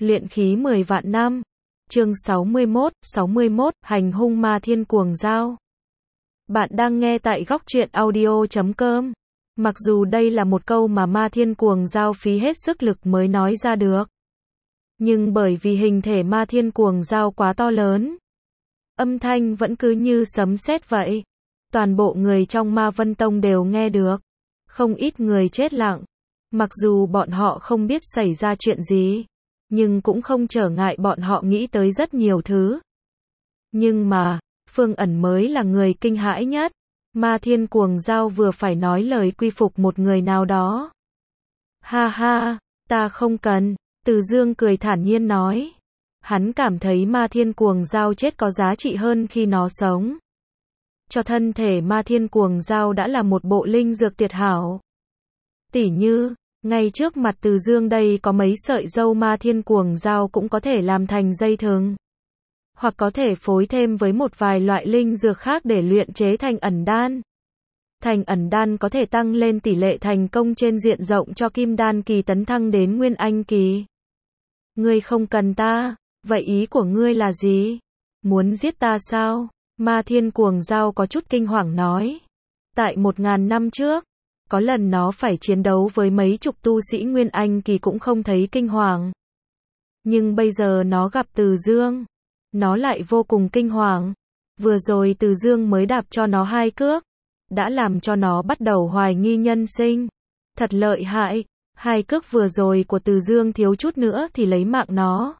Luyện khí 10 vạn năm. Chương 61, hành hung ma thiên cuồng dao. Bạn đang nghe tại góc truyện audio.com. Mặc dù đây là một câu mà ma thiên cuồng dao phí hết sức lực mới nói ra được, nhưng bởi vì hình thể ma thiên cuồng dao quá to lớn, âm thanh vẫn cứ như sấm sét vậy. Toàn bộ người trong Ma Vân Tông đều nghe được. Không ít người chết lặng. Mặc dù bọn họ không biết xảy ra chuyện gì, nhưng cũng không trở ngại bọn họ nghĩ tới rất nhiều thứ. Nhưng mà, Phương Ẩn mới là người kinh hãi nhất. Ma thiên cuồng dao vừa phải nói lời quy phục một người nào đó. Ha ha, ta không cần, Từ Dương cười thản nhiên nói. Hắn cảm thấy ma thiên cuồng dao chết có giá trị hơn khi nó sống. Cho thân thể ma thiên cuồng dao đã là một bộ linh dược tuyệt hảo. Tỉ như, ngay trước mặt Từ Dương đây có mấy sợi râu ma thiên cuồng dao cũng có thể làm thành dây thừng. Hoặc có thể phối thêm với một vài loại linh dược khác để luyện chế thành ẩn đan. Thành ẩn đan có thể tăng lên tỷ lệ thành công trên diện rộng cho kim đan kỳ tấn thăng đến nguyên anh kỳ. Ngươi không cần ta, vậy ý của ngươi là gì? Muốn giết ta sao? Ma thiên cuồng dao có chút kinh hoàng nói. Tại 1000 năm trước, có lần nó phải chiến đấu với mấy chục tu sĩ nguyên anh kỳ cũng không thấy kinh hoàng. Nhưng bây giờ nó gặp Từ Dương, nó lại vô cùng kinh hoàng. Vừa rồi Từ Dương mới đạp cho nó 2 cước, đã làm cho nó bắt đầu hoài nghi nhân sinh. Thật lợi hại, 2 cước vừa rồi của Từ Dương thiếu chút nữa thì lấy mạng nó.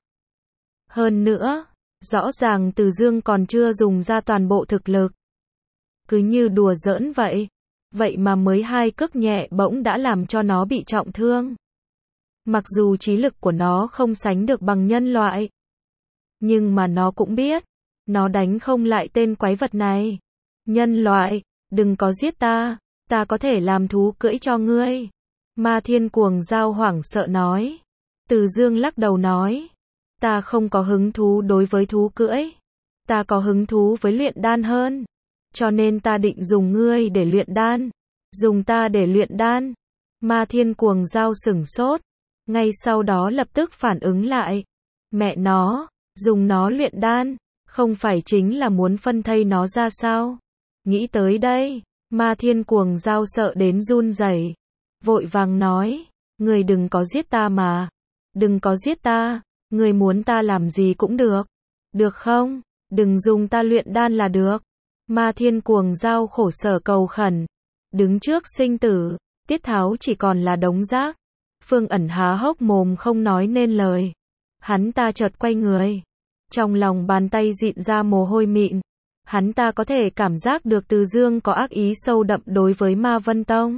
Hơn nữa, rõ ràng Từ Dương còn chưa dùng ra toàn bộ thực lực. Cứ như đùa giỡn vậy. Vậy mà mới 2 cước nhẹ bỗng đã làm cho nó bị trọng thương. Mặc dù trí lực của nó không sánh được bằng nhân loại, nhưng mà nó cũng biết, nó đánh không lại tên quái vật này. Nhân loại, đừng có giết ta, ta có thể làm thú cưỡi cho ngươi. Ma thiên cuồng dao hoảng sợ nói. Từ Dương lắc đầu nói, ta không có hứng thú đối với thú cưỡi, ta có hứng thú với luyện đan hơn. Cho nên ta định dùng ngươi để luyện đan. Dùng ta để luyện đan. Ma thiên cuồng dao sửng sốt. Ngay sau đó lập tức phản ứng lại. Mẹ nó, dùng nó luyện đan, không phải chính là muốn phân thây nó ra sao? Nghĩ tới đây, ma thiên cuồng dao sợ đến run rẩy, vội vàng nói, người đừng có giết ta mà. Đừng có giết ta, người muốn ta làm gì cũng được. Được không? Đừng dùng ta luyện đan là được. Ma thiên cuồng dao khổ sở cầu khẩn. Đứng trước sinh tử, Tiết Tháo chỉ còn là đống rác. Phương Ẩn há hốc mồm không nói nên lời. Hắn ta chợt quay người. Trong lòng bàn tay dịn ra mồ hôi mịn. Hắn ta có thể cảm giác được Từ Dương có ác ý sâu đậm đối với Ma Vân Tông.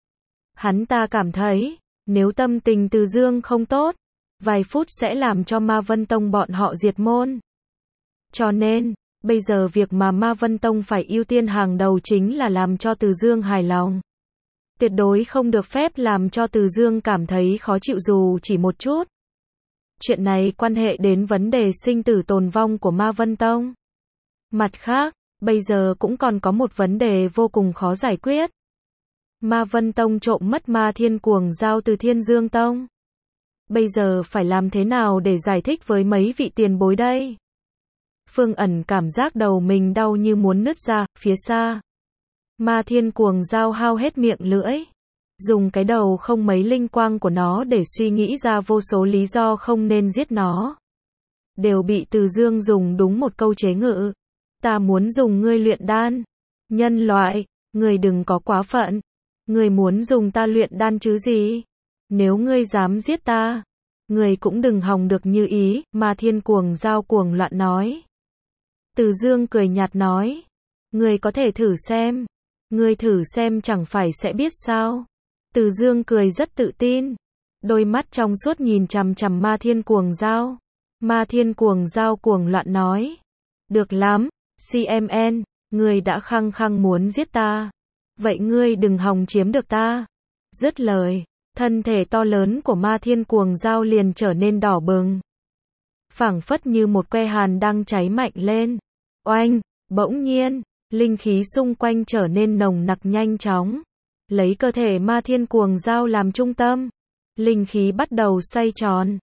Hắn ta cảm thấy, nếu tâm tình Từ Dương không tốt, vài phút sẽ làm cho Ma Vân Tông bọn họ diệt môn. Cho nên, bây giờ việc mà Ma Vân Tông phải ưu tiên hàng đầu chính là làm cho Từ Dương hài lòng. Tuyệt đối không được phép làm cho Từ Dương cảm thấy khó chịu dù chỉ một chút. Chuyện này quan hệ đến vấn đề sinh tử tồn vong của Ma Vân Tông. Mặt khác, bây giờ cũng còn có một vấn đề vô cùng khó giải quyết. Ma Vân Tông trộm mất ma thiên cuồng dao từ Thiên Dương Tông. Bây giờ phải làm thế nào để giải thích với mấy vị tiền bối đây? Phương Ẩn cảm giác đầu mình đau như muốn nứt ra. Phía xa, ma thiên cuồng dao hao hết miệng lưỡi, dùng cái đầu không mấy linh quang của nó để suy nghĩ ra vô số lý do không nên giết nó. Đều bị Từ Dương dùng đúng một câu chế ngự. Ta muốn dùng ngươi luyện đan. Nhân loại, ngươi đừng có quá phận. Ngươi muốn dùng ta luyện đan chứ gì? Nếu ngươi dám giết ta, ngươi cũng đừng hòng được như ý. Ma thiên cuồng dao cuồng loạn nói. Từ Dương cười nhạt nói, ngươi có thể thử xem. Ngươi thử xem chẳng phải sẽ biết sao? Từ Dương cười rất tự tin, đôi mắt trong suốt nhìn chằm chằm ma thiên cuồng dao. Ma thiên cuồng dao cuồng loạn nói, được lắm, CMN, ngươi đã khăng khăng muốn giết ta, vậy ngươi đừng hòng chiếm được ta. Dứt lời, thân thể to lớn của ma thiên cuồng dao liền trở nên đỏ bừng, phảng phất như một que hàn đang cháy mạnh lên. Oanh, bỗng nhiên, linh khí xung quanh trở nên nồng nặc nhanh chóng. Lấy cơ thể ma thiên cuồng dao làm trung tâm, linh khí bắt đầu xoay tròn,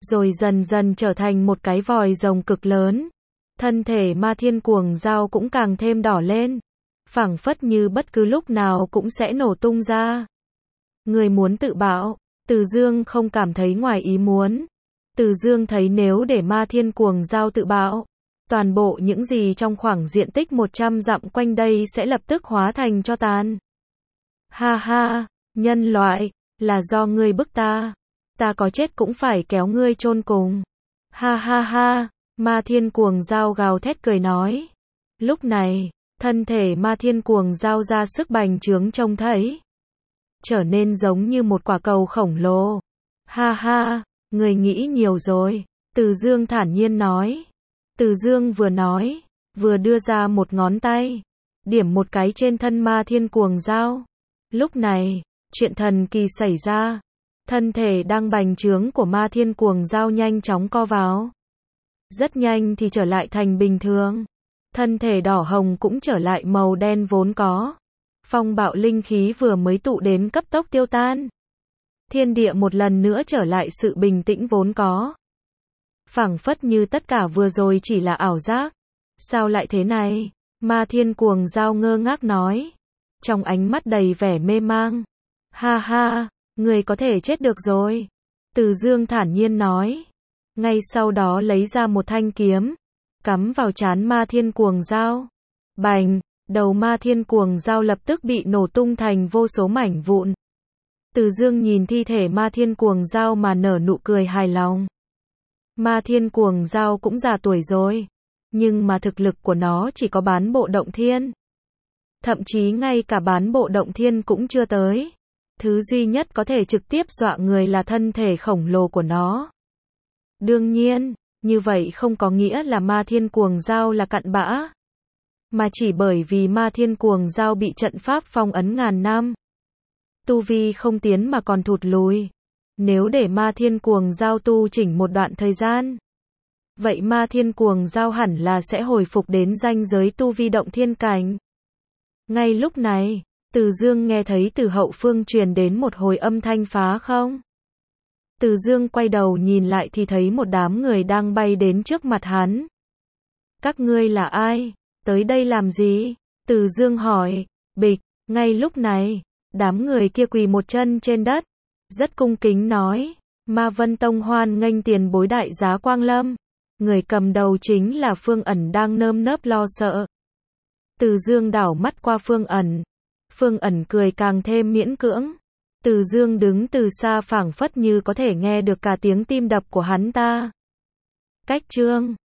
rồi dần dần trở thành một cái vòi rồng cực lớn. Thân thể Ma Thiên Cuồng Dao cũng càng thêm đỏ lên, phảng phất như bất cứ lúc nào cũng sẽ nổ tung ra. Người muốn tự bạo, Từ Dương không cảm thấy ngoài ý muốn. Từ Dương thấy nếu để Ma Thiên Cuồng Dao tự bạo, toàn bộ những gì trong khoảng diện tích 100 dặm quanh đây sẽ lập tức hóa thành tro tàn. Ha ha, nhân loại, là do ngươi bức ta có chết cũng phải kéo ngươi chôn cùng. Ha ha ha, Ma Thiên Cuồng Dao gào thét cười nói. Lúc này, thân thể Ma Thiên Cuồng Dao ra sức bành trướng trông thấy, trở nên giống như một quả cầu khổng lồ. Ha ha, người nghĩ nhiều rồi, Từ Dương thản nhiên nói. Từ Dương vừa nói, vừa đưa ra một ngón tay, điểm một cái trên thân Ma Thiên Cuồng Dao. Lúc này, chuyện thần kỳ xảy ra. Thân thể đang bành trướng của Ma Thiên Cuồng Dao nhanh chóng co vào. Rất nhanh thì trở lại thành bình thường. Thân thể đỏ hồng cũng trở lại màu đen vốn có. Phong bạo linh khí vừa mới tụ đến cấp tốc tiêu tan. Thiên địa một lần nữa trở lại sự bình tĩnh vốn có. Phảng phất như tất cả vừa rồi chỉ là ảo giác. Sao lại thế này? Ma Thiên Cuồng Dao ngơ ngác nói. Trong ánh mắt đầy vẻ mê mang. Ha ha, người có thể chết được rồi. Từ Dương thản nhiên nói. Ngay sau đó lấy ra một thanh kiếm, cắm vào trán Ma Thiên Cuồng Dao. Bành, đầu Ma Thiên Cuồng Dao lập tức bị nổ tung thành vô số mảnh vụn. Từ Dương nhìn thi thể Ma Thiên Cuồng Dao mà nở nụ cười hài lòng. Ma Thiên Cuồng Dao cũng già tuổi rồi, nhưng mà thực lực của nó chỉ có bán bộ động thiên. Thậm chí ngay cả bán bộ động thiên cũng chưa tới. Thứ duy nhất có thể trực tiếp dọa người là thân thể khổng lồ của nó. Đương nhiên, như vậy không có nghĩa là Ma Thiên Cuồng Dao là cặn bã, mà chỉ bởi vì Ma Thiên Cuồng Dao bị trận pháp phong ấn ngàn năm. Tu vi không tiến mà còn thụt lùi. Nếu để Ma Thiên Cuồng Dao tu chỉnh một đoạn thời gian, vậy Ma Thiên Cuồng Dao hẳn là sẽ hồi phục đến ranh giới tu vi động thiên cảnh. Ngay lúc này, Từ Dương nghe thấy từ hậu phương truyền đến một hồi âm thanh phá không. Từ Dương quay đầu nhìn lại thì thấy một đám người đang bay đến trước mặt hắn. Các ngươi là ai? Tới đây làm gì? Từ Dương hỏi. Bịch, ngay lúc này, đám người kia quỳ một chân trên đất, rất cung kính nói. Ma Vân Tông hoan nghênh tiền bối đại giá quang lâm. Người cầm đầu chính là Phương Ẩn đang nơm nớp lo sợ. Từ Dương đảo mắt qua Phương Ẩn. Phương Ẩn cười càng thêm miễn cưỡng. Từ Dương đứng từ xa phảng phất như có thể nghe được cả tiếng tim đập của hắn ta. Cách chương